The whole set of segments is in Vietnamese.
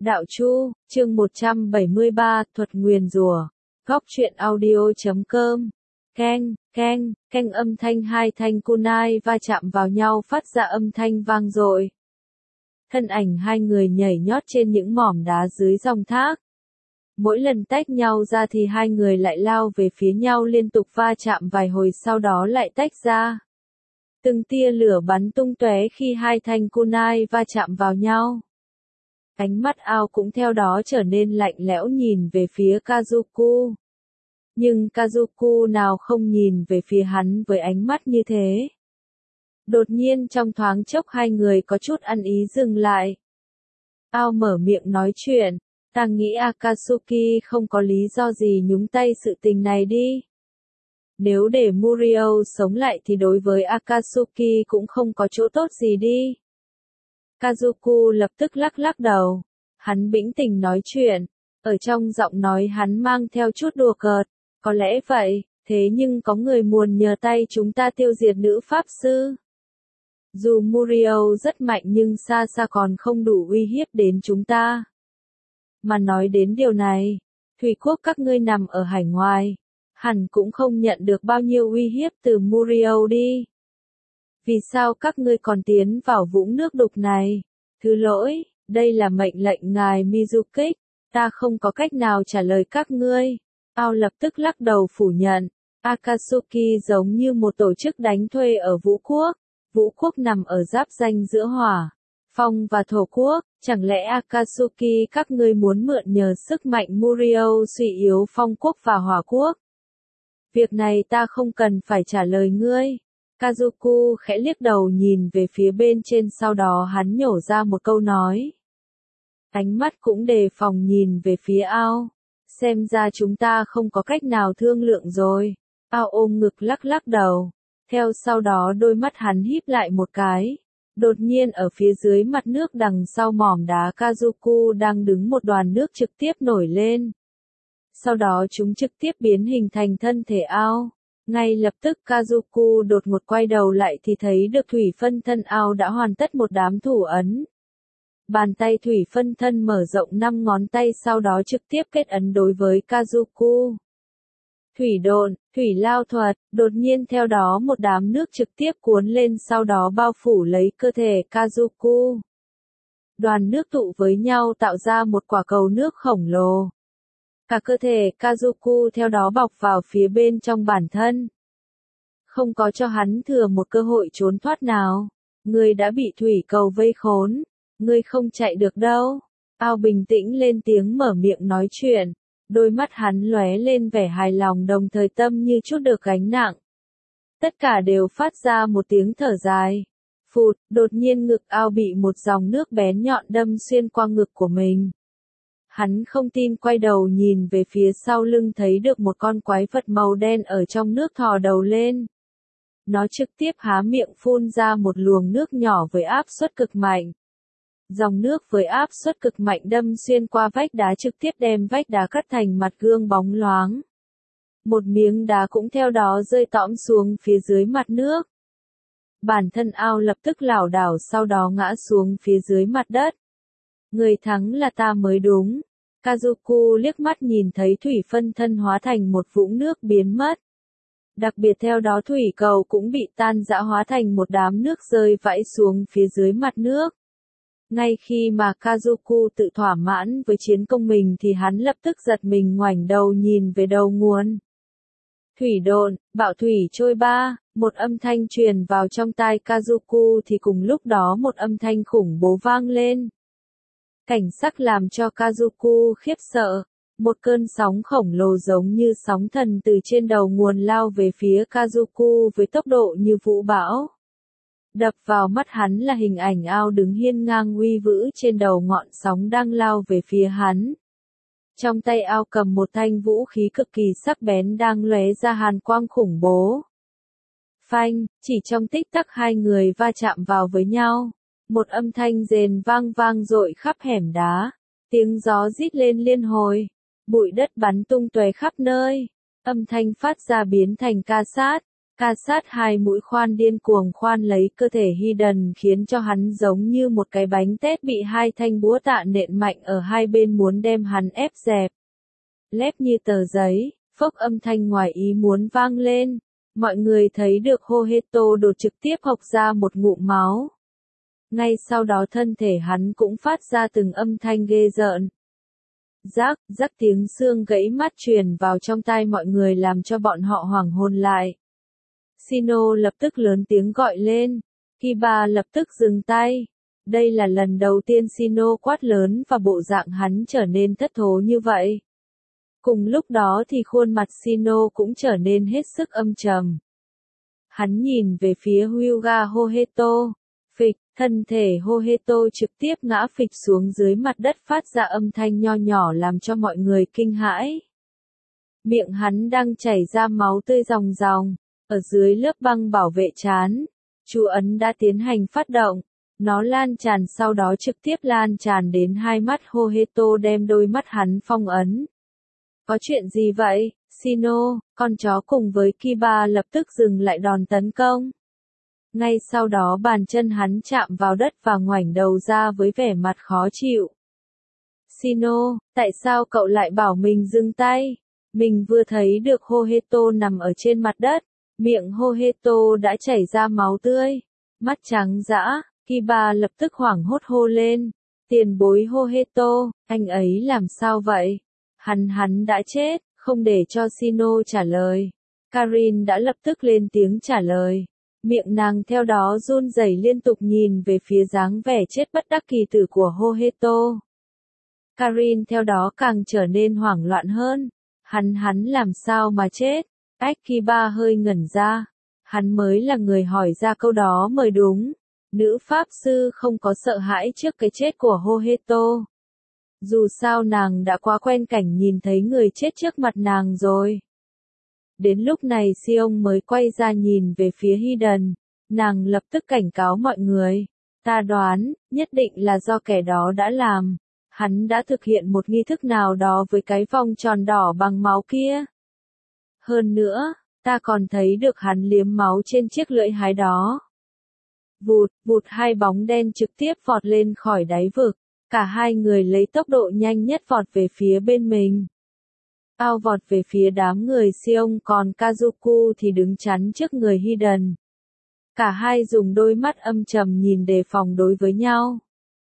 Đạo Chu, chương 173, Thuật nguyền rủa. Góc truyện audio.com. Keng, âm thanh hai thanh kunai va chạm vào nhau phát ra âm thanh vang dội. Thân ảnh hai người nhảy nhót trên những mỏm đá dưới dòng thác. Mỗi lần tách nhau ra thì hai người lại lao về phía nhau liên tục va chạm vài hồi sau đó lại tách ra. Từng tia lửa bắn tung tóe khi hai thanh kunai va chạm vào nhau. Ánh mắt Ao cũng theo đó trở nên lạnh lẽo nhìn về phía Kazuku. Nhưng Kazuku nào không nhìn về phía hắn với ánh mắt như thế. Đột nhiên trong thoáng chốc hai người có chút ăn ý dừng lại. Ao mở miệng nói chuyện, ta nghĩ Akatsuki không có lý do gì nhúng tay sự tình này đi. Nếu để Murio sống lại thì đối với Akatsuki cũng không có chỗ tốt gì đi. Kazuku lập tức lắc đầu. Hắn bĩnh tỉnh nói chuyện. Ở trong giọng nói hắn mang theo chút đùa cợt. Có lẽ vậy, thế nhưng có người muốn nhờ tay chúng ta tiêu diệt nữ pháp sư. Dù Murio rất mạnh nhưng xa xa còn không đủ uy hiếp đến chúng ta. Mà nói đến điều này, thủy quốc các ngươi nằm ở hải ngoại. Hẳn cũng không nhận được bao nhiêu uy hiếp từ Murio đi. Vì sao các ngươi còn tiến vào vũng nước đục này? Thứ lỗi, đây là mệnh lệnh ngài Mizukik, ta không có cách nào trả lời các ngươi. Ao lập tức lắc đầu phủ nhận, Akatsuki giống như một tổ chức đánh thuê ở Vũ Quốc. Vũ Quốc nằm ở giáp ranh giữa hỏa, phong và thổ quốc, chẳng lẽ Akatsuki các ngươi muốn mượn nhờ sức mạnh Murio suy yếu phong quốc và hỏa quốc? Việc này ta không cần phải trả lời ngươi. Kazuku khẽ liếc đầu nhìn về phía bên trên sau đó hắn nhổ ra một câu nói. Ánh mắt cũng đề phòng nhìn về phía Ao. Xem ra chúng ta không có cách nào thương lượng rồi. Ao ôm ngực lắc đầu. Theo sau đó đôi mắt hắn híp lại một cái. Đột nhiên ở phía dưới mặt nước đằng sau mỏm đá Kazuku đang đứng một đoàn nước trực tiếp nổi lên. Sau đó chúng trực tiếp biến hình thành thân thể Ao. Ngay lập tức Kazuku đột ngột quay đầu lại thì thấy được thủy phân thân Ao đã hoàn tất một đám thủ ấn. Bàn tay thủy phân thân mở rộng 5 ngón tay sau đó trực tiếp kết ấn đối với Kazuku. Thủy độn, thủy lao thuật, đột nhiên theo đó một đám nước trực tiếp cuốn lên sau đó bao phủ lấy cơ thể Kazuku. Đoàn nước tụ với nhau tạo ra một quả cầu nước khổng lồ. Cả cơ thể Kazuku theo đó bọc vào phía bên trong bản thân. Không có cho hắn thừa một cơ hội trốn thoát nào. Ngươi đã bị thủy cầu vây khốn. Ngươi không chạy được đâu. Ao bình tĩnh lên tiếng mở miệng nói chuyện. Đôi mắt hắn lóe lên vẻ hài lòng đồng thời tâm như chút được gánh nặng. Tất cả đều phát ra một tiếng thở dài. Phụt, đột nhiên ngực Ao bị một dòng nước bén nhọn đâm xuyên qua ngực của mình. Hắn không tin quay đầu nhìn về phía sau lưng thấy được một con quái vật màu đen ở trong nước thò đầu lên. Nó trực tiếp há miệng phun ra một luồng nước nhỏ với áp suất cực mạnh. Dòng nước với áp suất cực mạnh đâm xuyên qua vách đá trực tiếp đem vách đá cắt thành mặt gương bóng loáng. Một miếng đá cũng theo đó rơi tõm xuống phía dưới mặt nước. Bản thân Ao lập tức lảo đảo sau đó ngã xuống phía dưới mặt đất. Người thắng là ta mới đúng. Kazuku liếc mắt nhìn thấy thủy phân thân hóa thành một vũng nước biến mất. Đặc biệt theo đó thủy cầu cũng bị tan rã hóa thành một đám nước rơi vãi xuống phía dưới mặt nước. Ngay khi mà Kazuku tự thỏa mãn với chiến công mình thì hắn lập tức giật mình ngoảnh đầu nhìn về đầu nguồn. Thủy độn, bạo thủy trôi ba, một âm thanh truyền vào trong tai Kazuku thì cùng lúc đó một âm thanh khủng bố vang lên. Cảnh sắc làm cho Kazuku khiếp sợ. Một cơn sóng khổng lồ giống như sóng thần từ trên đầu nguồn lao về phía Kazuku với tốc độ như vũ bão. Đập vào mắt hắn là hình ảnh Ao đứng hiên ngang uy vũ trên đầu ngọn sóng đang lao về phía hắn. Trong tay Ao cầm một thanh vũ khí cực kỳ sắc bén đang lóe ra hàn quang khủng bố. Phanh, chỉ trong tích tắc hai người va chạm vào với nhau. Một âm thanh rền vang dội khắp hẻm đá. Tiếng gió rít lên liên hồi. Bụi đất bắn tung tóe khắp nơi. Âm thanh phát ra biến thành ca sát. Ca sát hai mũi khoan điên cuồng khoan lấy cơ thể Hidden khiến cho hắn giống như một cái bánh tét bị hai thanh búa tạ nện mạnh ở hai bên muốn đem hắn ép dẹp. Lép như tờ giấy, phốc âm thanh ngoài ý muốn vang lên. Mọi người thấy được Hoheto đột trực tiếp hộc ra một ngụm máu. Ngay sau đó thân thể hắn cũng phát ra từng âm thanh ghê rợn. Rắc, rắc tiếng xương gãy mắt truyền vào trong tai mọi người làm cho bọn họ hoảng hồn lại. Shino lập tức lớn tiếng gọi lên. Kiba lập tức dừng tay. Đây là lần đầu tiên Shino quát lớn và bộ dạng hắn trở nên thất thố như vậy. Cùng lúc đó thì khuôn mặt Shino cũng trở nên hết sức âm trầm. Hắn nhìn về phía Hyuga Hoheto. Phịch, thân thể Hoheto trực tiếp ngã phịch xuống dưới mặt đất phát ra âm thanh nho nhỏ làm cho mọi người kinh hãi. Miệng hắn đang chảy ra máu tươi ròng ròng, ở dưới lớp băng bảo vệ trán. Chú ấn đã tiến hành phát động, nó lan tràn sau đó trực tiếp lan tràn đến hai mắt Hoheto đem đôi mắt hắn phong ấn. Có chuyện gì vậy, Shino? Con chó cùng với Kiba lập tức dừng lại đòn tấn công. Ngay sau đó bàn chân hắn chạm vào đất và ngoảnh đầu ra với vẻ mặt khó chịu. Shino, tại sao cậu lại bảo mình dừng tay? Mình vừa thấy được Hoheto nằm ở trên mặt đất, miệng Hoheto đã chảy ra máu tươi, mắt trắng dã. Kiba lập tức hoảng hốt hô lên. Tiền bối Hoheto, anh ấy làm sao vậy? Hắn đã chết, không để cho Shino trả lời. Karin đã lập tức lên tiếng trả lời. Miệng nàng theo đó run rẩy liên tục nhìn về phía dáng vẻ chết bất đắc kỳ tử của Hoheto. Karin theo đó càng trở nên hoảng loạn hơn. Hắn làm sao mà chết? Kiba hơi ngẩn ra. Hắn mới là người hỏi ra câu đó mới đúng. Nữ pháp sư không có sợ hãi trước cái chết của Hoheto. Dù sao nàng đã quá quen cảnh nhìn thấy người chết trước mặt nàng rồi. Đến lúc này Sion mới quay ra nhìn về phía Hidden. Nàng lập tức cảnh cáo mọi người. Ta đoán, nhất định là do kẻ đó đã làm. Hắn đã thực hiện một nghi thức nào đó với cái vòng tròn đỏ bằng máu kia. Hơn nữa, ta còn thấy được hắn liếm máu trên chiếc lưỡi hái đó. Vụt, vụt hai bóng đen trực tiếp vọt lên khỏi đáy vực. Cả hai người lấy tốc độ nhanh nhất vọt về phía bên mình. Ao vọt về phía đám người Sion còn Kazuku thì đứng chắn trước người Hidden. Cả hai dùng đôi mắt âm trầm nhìn đề phòng đối với nhau.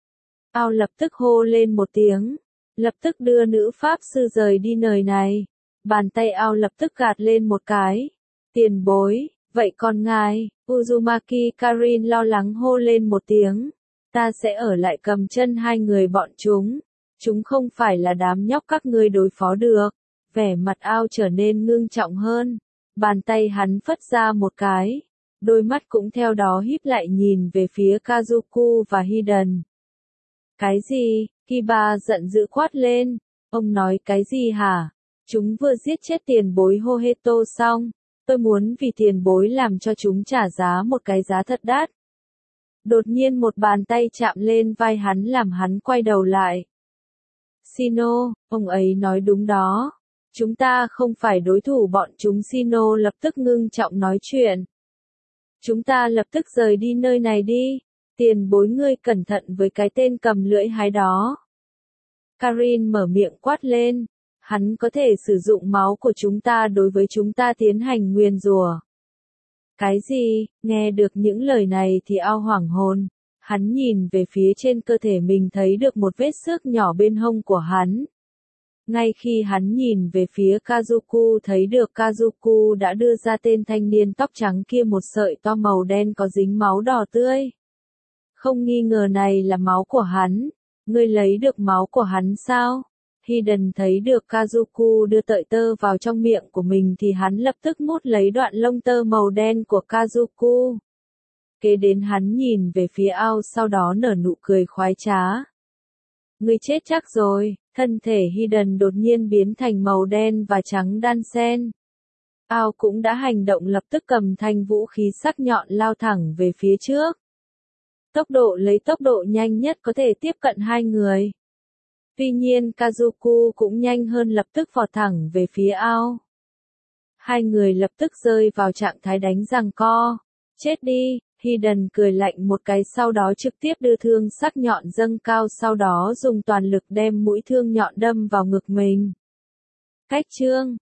Ao lập tức hô lên một tiếng. Lập tức đưa nữ pháp sư rời đi nơi này. Bàn tay Ao lập tức gạt lên một cái. Tiền bối, vậy còn ngài, Uzumaki Karin lo lắng hô lên một tiếng. Ta sẽ ở lại cầm chân hai người bọn chúng. Chúng không phải là đám nhóc các ngươi đối phó được. Vẻ mặt Ao trở nên ngưng trọng hơn. Bàn tay hắn phất ra một cái. Đôi mắt cũng theo đó híp lại nhìn về phía Kazuku và Hidden. Cái gì? Kiba giận dữ quát lên. Ông nói cái gì hả? Chúng vừa giết chết tiền bối Hoheto xong. Tôi muốn vì tiền bối làm cho chúng trả giá một cái giá thật đắt. Đột nhiên một bàn tay chạm lên vai hắn làm hắn quay đầu lại. Shino, ông ấy nói đúng đó. Chúng ta không phải đối thủ bọn chúng. Shino lập tức ngưng trọng nói chuyện. Chúng ta lập tức rời đi nơi này đi. Tiền bối ngươi cẩn thận với cái tên cầm lưỡi hái đó. Karin mở miệng quát lên. Hắn có thể sử dụng máu của chúng ta đối với chúng ta tiến hành nguyền rủa. Cái gì? Nghe được những lời này thì Ao hoảng hồn. Hắn nhìn về phía trên cơ thể mình thấy được một vết xước nhỏ bên hông của hắn. Ngay khi hắn nhìn về phía Kazuku thấy được Kazuku đã đưa ra tên thanh niên tóc trắng kia một sợi to màu đen có dính máu đỏ tươi. Không nghi ngờ này là máu của hắn. Ngươi lấy được máu của hắn sao? Hidden thấy được Kazuku đưa tợi tơ vào trong miệng của mình thì hắn lập tức mút lấy đoạn lông tơ màu đen của Kazuku. Kế đến hắn nhìn về phía Ao sau đó nở nụ cười khoái trá. Ngươi chết chắc rồi, thân thể Hidden đột nhiên biến thành màu đen và trắng đan xen. Ao cũng đã hành động lập tức cầm thanh vũ khí sắc nhọn lao thẳng về phía trước. Lấy tốc độ nhanh nhất có thể tiếp cận hai người. Tuy nhiên Kazuku cũng nhanh hơn lập tức vọt thẳng về phía Ao. Hai người lập tức rơi vào trạng thái đánh giằng co. Chết đi, Hayden cười lạnh một cái sau đó trực tiếp đưa thương sắc nhọn dâng cao sau đó dùng toàn lực đem mũi thương nhọn đâm vào ngực mình. Cách chương